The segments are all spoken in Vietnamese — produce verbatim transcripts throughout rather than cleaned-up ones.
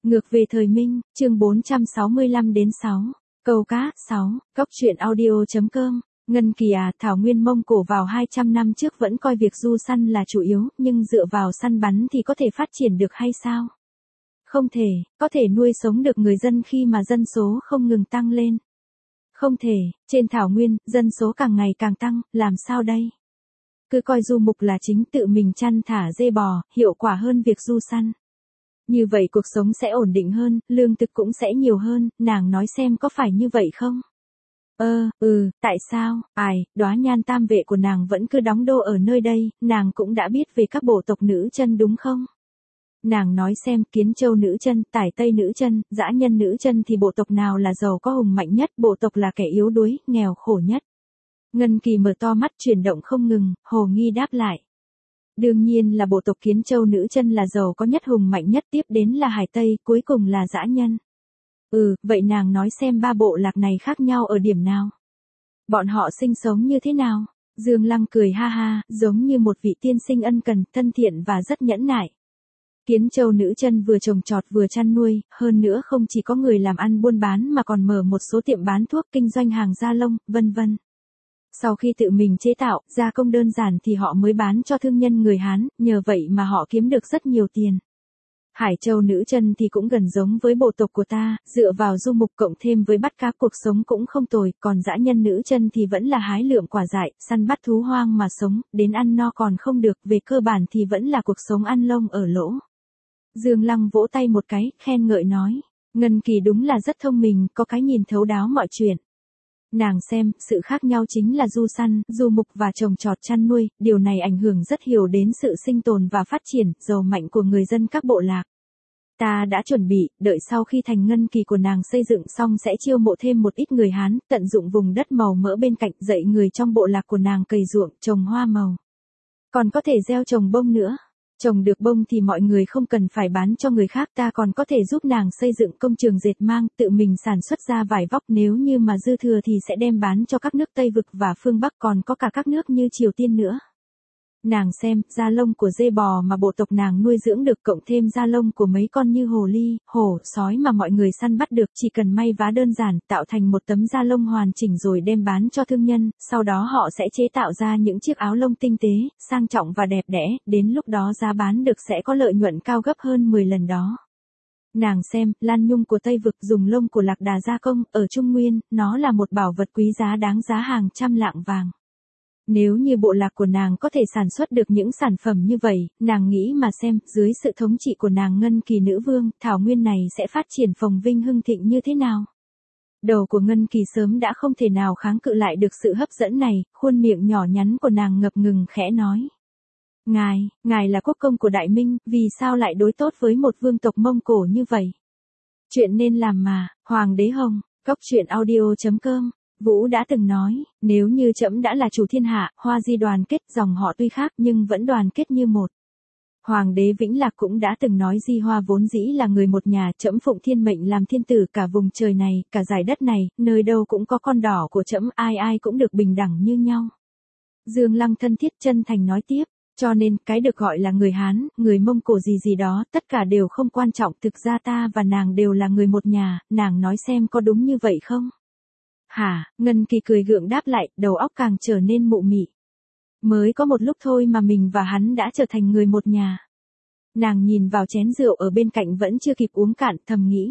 Ngược về thời Minh, chương bốn trăm sáu mươi lăm đến sáu. Câu cá, sáu. Cóc truyện audio.com. Ngân Kỳ à, Thảo Nguyên Mông Cổ vào hai trăm năm trước vẫn coi việc du săn là chủ yếu, nhưng dựa vào săn bắn thì có thể phát triển được hay sao? Không thể, có thể nuôi sống được người dân khi mà dân số không ngừng tăng lên. Không thể, trên Thảo Nguyên, dân số càng ngày càng tăng, làm sao đây? Cứ coi du mục là chính tự mình chăn thả dê bò, hiệu quả hơn việc du săn. Như vậy cuộc sống sẽ ổn định hơn, lương thực cũng sẽ nhiều hơn, nàng nói xem có phải như vậy không? Ơ, ừ, tại sao, ai, đóa nhan tam vệ của nàng vẫn cứ đóng đô ở nơi đây, nàng cũng đã biết về các bộ tộc nữ chân đúng không? Nàng nói xem, Kiến Châu nữ chân, Tải Tây nữ chân, Dã Nhân nữ chân thì bộ tộc nào là giàu có hùng mạnh nhất, bộ tộc là kẻ yếu đuối, nghèo khổ nhất. Ngân Kỳ mở to mắt chuyển động không ngừng, hồ nghi đáp lại. Đương nhiên là bộ tộc Kiến Châu nữ chân là giàu có nhất hùng mạnh nhất, tiếp đến là Hải Tây, cuối cùng là Dã Nhân. Ừ, vậy nàng nói xem ba bộ lạc này khác nhau ở điểm nào? Bọn họ sinh sống như thế nào? Dương Lăng cười ha ha, giống như một vị tiên sinh ân cần, thân thiện và rất nhẫn nại. Kiến Châu nữ chân vừa trồng trọt vừa chăn nuôi, hơn nữa không chỉ có người làm ăn buôn bán mà còn mở một số tiệm bán thuốc, kinh doanh hàng da lông, vân vân. Sau khi tự mình chế tạo, gia công đơn giản thì họ mới bán cho thương nhân người Hán, nhờ vậy mà họ kiếm được rất nhiều tiền. Hải Châu nữ chân thì cũng gần giống với bộ tộc của ta, dựa vào du mục cộng thêm với bắt cá cuộc sống cũng không tồi, còn Dã Nhân nữ chân thì vẫn là hái lượm quả dại, săn bắt thú hoang mà sống, đến ăn no còn không được, về cơ bản thì vẫn là cuộc sống ăn lông ở lỗ. Dương Lăng vỗ tay một cái, khen ngợi nói, Ngân Kỳ đúng là rất thông minh, có cái nhìn thấu đáo mọi chuyện. Nàng xem, sự khác nhau chính là du săn, du mục và trồng trọt chăn nuôi, điều này ảnh hưởng rất nhiều đến sự sinh tồn và phát triển, giàu mạnh của người dân các bộ lạc. Ta đã chuẩn bị, đợi sau khi thành Ngân Kỳ của nàng xây dựng xong sẽ chiêu mộ thêm một ít người Hán, tận dụng vùng đất màu mỡ bên cạnh, dạy người trong bộ lạc của nàng cày ruộng, trồng hoa màu. Còn có thể gieo trồng bông nữa. Trồng được bông thì mọi người không cần phải bán cho người khác, ta còn có thể giúp nàng xây dựng công trường dệt mang, tự mình sản xuất ra vải vóc, nếu như mà dư thừa thì sẽ đem bán cho các nước Tây Vực và phương Bắc, còn có cả các nước như Triều Tiên nữa. Nàng xem, da lông của dê bò mà bộ tộc nàng nuôi dưỡng được cộng thêm da lông của mấy con như hồ ly, hổ, sói mà mọi người săn bắt được, chỉ cần may vá đơn giản, tạo thành một tấm da lông hoàn chỉnh rồi đem bán cho thương nhân, sau đó họ sẽ chế tạo ra những chiếc áo lông tinh tế, sang trọng và đẹp đẽ, đến lúc đó giá bán được sẽ có lợi nhuận cao gấp hơn mười lần đó. Nàng xem, lan nhung của Tây Vực dùng lông của lạc đà gia công, ở Trung Nguyên, nó là một bảo vật quý giá đáng giá hàng trăm lạng vàng. Nếu như bộ lạc của nàng có thể sản xuất được những sản phẩm như vậy, nàng nghĩ mà xem, dưới sự thống trị của nàng Ngân Kỳ nữ vương, Thảo Nguyên này sẽ phát triển phồn vinh hưng thịnh như thế nào? Đầu của Ngân Kỳ sớm đã không thể nào kháng cự lại được sự hấp dẫn này, khuôn miệng nhỏ nhắn của nàng ngập ngừng khẽ nói. Ngài, ngài là quốc công của Đại Minh, vì sao lại đối tốt với một vương tộc Mông Cổ như vậy? Chuyện nên làm mà, Hoàng đế Hồng, cóc truyện audio.com. Vũ đã từng nói, nếu như trẫm đã là chủ thiên hạ, Hoa Di đoàn kết, dòng họ tuy khác nhưng vẫn đoàn kết như một. Hoàng đế Vĩnh Lạc cũng đã từng nói Di Hoa vốn dĩ là người một nhà, trẫm phụng thiên mệnh làm thiên tử cả vùng trời này, cả dải đất này, nơi đâu cũng có con đỏ của trẫm, ai ai cũng được bình đẳng như nhau. Dương Lăng thân thiết chân thành nói tiếp, cho nên cái được gọi là người Hán, người Mông Cổ gì gì đó, tất cả đều không quan trọng, thực ra ta và nàng đều là người một nhà, nàng nói xem có đúng như vậy không? Hả, Ngân Kỳ cười gượng đáp lại, đầu óc càng trở nên mụ mị. Mới có một lúc thôi mà mình và hắn đã trở thành người một nhà. Nàng nhìn vào chén rượu ở bên cạnh vẫn chưa kịp uống cạn, thầm nghĩ.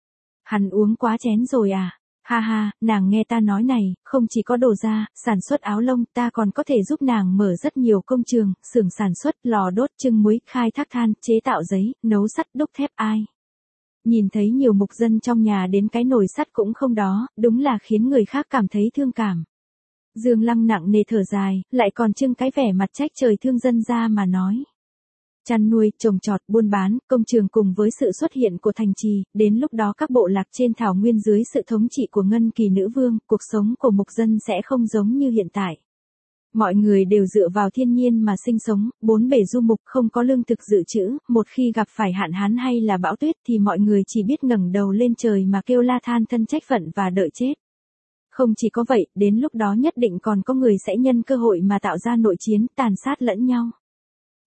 Hắn uống quá chén rồi à? Ha ha, nàng nghe ta nói này, không chỉ có đồ da, sản xuất áo lông, ta còn có thể giúp nàng mở rất nhiều công trường, xưởng sản xuất, lò đốt, trưng muối, khai thác than, chế tạo giấy, nấu sắt, đúc thép ai. Nhìn thấy nhiều mục dân trong nhà đến cái nồi sắt cũng không đó, đúng là khiến người khác cảm thấy thương cảm. Dương Lăng nặng nề thở dài, lại còn trưng cái vẻ mặt trách trời thương dân ra mà nói. Chăn nuôi, trồng trọt, buôn bán, công trường cùng với sự xuất hiện của thành trì, đến lúc đó các bộ lạc trên Thảo Nguyên dưới sự thống trị của Ngân Kỳ nữ vương, cuộc sống của mục dân sẽ không giống như hiện tại. Mọi người đều dựa vào thiên nhiên mà sinh sống, bốn bể du mục không có lương thực dự trữ, một khi gặp phải hạn hán hay là bão tuyết thì mọi người chỉ biết ngẩng đầu lên trời mà kêu la than thân trách phận và đợi chết. Không chỉ có vậy, đến lúc đó nhất định còn có người sẽ nhân cơ hội mà tạo ra nội chiến, tàn sát lẫn nhau.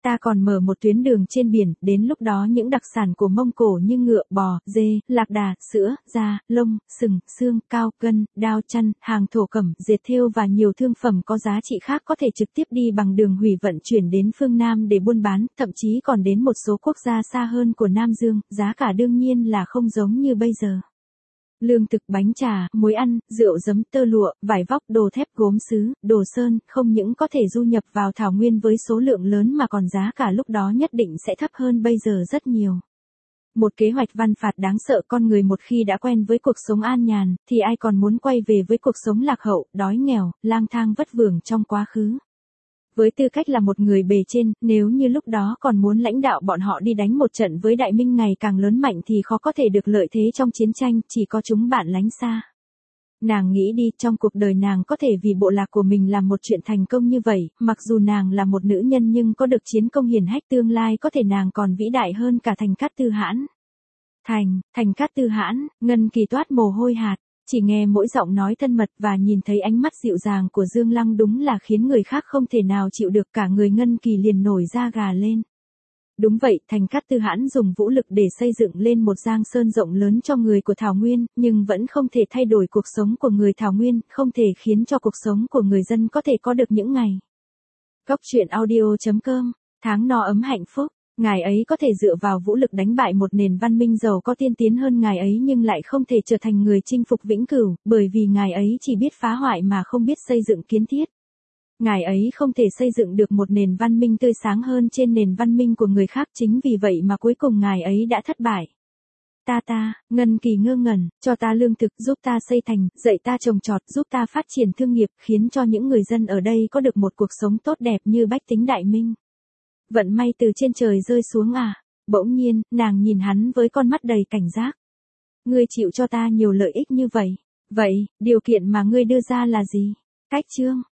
Ta còn mở một tuyến đường trên biển, đến lúc đó những đặc sản của Mông Cổ như ngựa, bò, dê, lạc đà, sữa, da, lông, sừng, xương, cao, gân, đao chăn, hàng thổ cẩm, dệt thêu và nhiều thương phẩm có giá trị khác có thể trực tiếp đi bằng đường hủy vận chuyển đến phương Nam để buôn bán, thậm chí còn đến một số quốc gia xa hơn của Nam Dương, giá cả đương nhiên là không giống như bây giờ. Lương thực, bánh trà, muối ăn, rượu giấm, tơ lụa, vải vóc, đồ thép, gốm sứ, đồ sơn, không những có thể du nhập vào thảo nguyên với số lượng lớn mà còn giá cả lúc đó nhất định sẽ thấp hơn bây giờ rất nhiều. Một kế hoạch văn phạt đáng sợ, con người một khi đã quen với cuộc sống an nhàn, thì ai còn muốn quay về với cuộc sống lạc hậu, đói nghèo, lang thang vất vưởng trong quá khứ. Với tư cách là một người bề trên, nếu như lúc đó còn muốn lãnh đạo bọn họ đi đánh một trận với đại minh ngày càng lớn mạnh thì khó có thể được lợi thế trong chiến tranh, chỉ có chúng bạn lánh xa. Nàng nghĩ đi, trong cuộc đời nàng có thể vì bộ lạc của mình làm một chuyện thành công như vậy, mặc dù nàng là một nữ nhân nhưng có được chiến công hiển hách, tương lai có thể nàng còn vĩ đại hơn cả Thành Cát Tư Hãn. Thành, Thành Cát Tư Hãn, Ngân Kỳ toát mồ hôi hạt. Chỉ nghe mỗi giọng nói thân mật và nhìn thấy ánh mắt dịu dàng của Dương Lăng đúng là khiến người khác không thể nào chịu được, cả người Ngân Kỳ liền nổi da gà lên. Đúng vậy, Thành Cát Tư Hãn dùng vũ lực để xây dựng lên một giang sơn rộng lớn cho người của Thảo Nguyên, nhưng vẫn không thể thay đổi cuộc sống của người Thảo Nguyên, không thể khiến cho cuộc sống của người dân có thể có được những ngày. Góc truyện audio chấm com, tháng no ấm hạnh phúc. Ngài ấy có thể dựa vào vũ lực đánh bại một nền văn minh giàu có tiên tiến hơn ngài ấy nhưng lại không thể trở thành người chinh phục vĩnh cửu, bởi vì ngài ấy chỉ biết phá hoại mà không biết xây dựng kiến thiết. Ngài ấy không thể xây dựng được một nền văn minh tươi sáng hơn trên nền văn minh của người khác, chính vì vậy mà cuối cùng ngài ấy đã thất bại. Ta ta, Ngân Kỳ ngơ ngẩn, cho ta lương thực, giúp ta xây thành, dạy ta trồng trọt, giúp ta phát triển thương nghiệp, khiến cho những người dân ở đây có được một cuộc sống tốt đẹp như bách tính đại minh. Vận may từ trên trời rơi xuống à? Bỗng nhiên, nàng nhìn hắn với con mắt đầy cảnh giác. Ngươi chịu cho ta nhiều lợi ích như vậy. Vậy, điều kiện mà ngươi đưa ra là gì? Cách chương.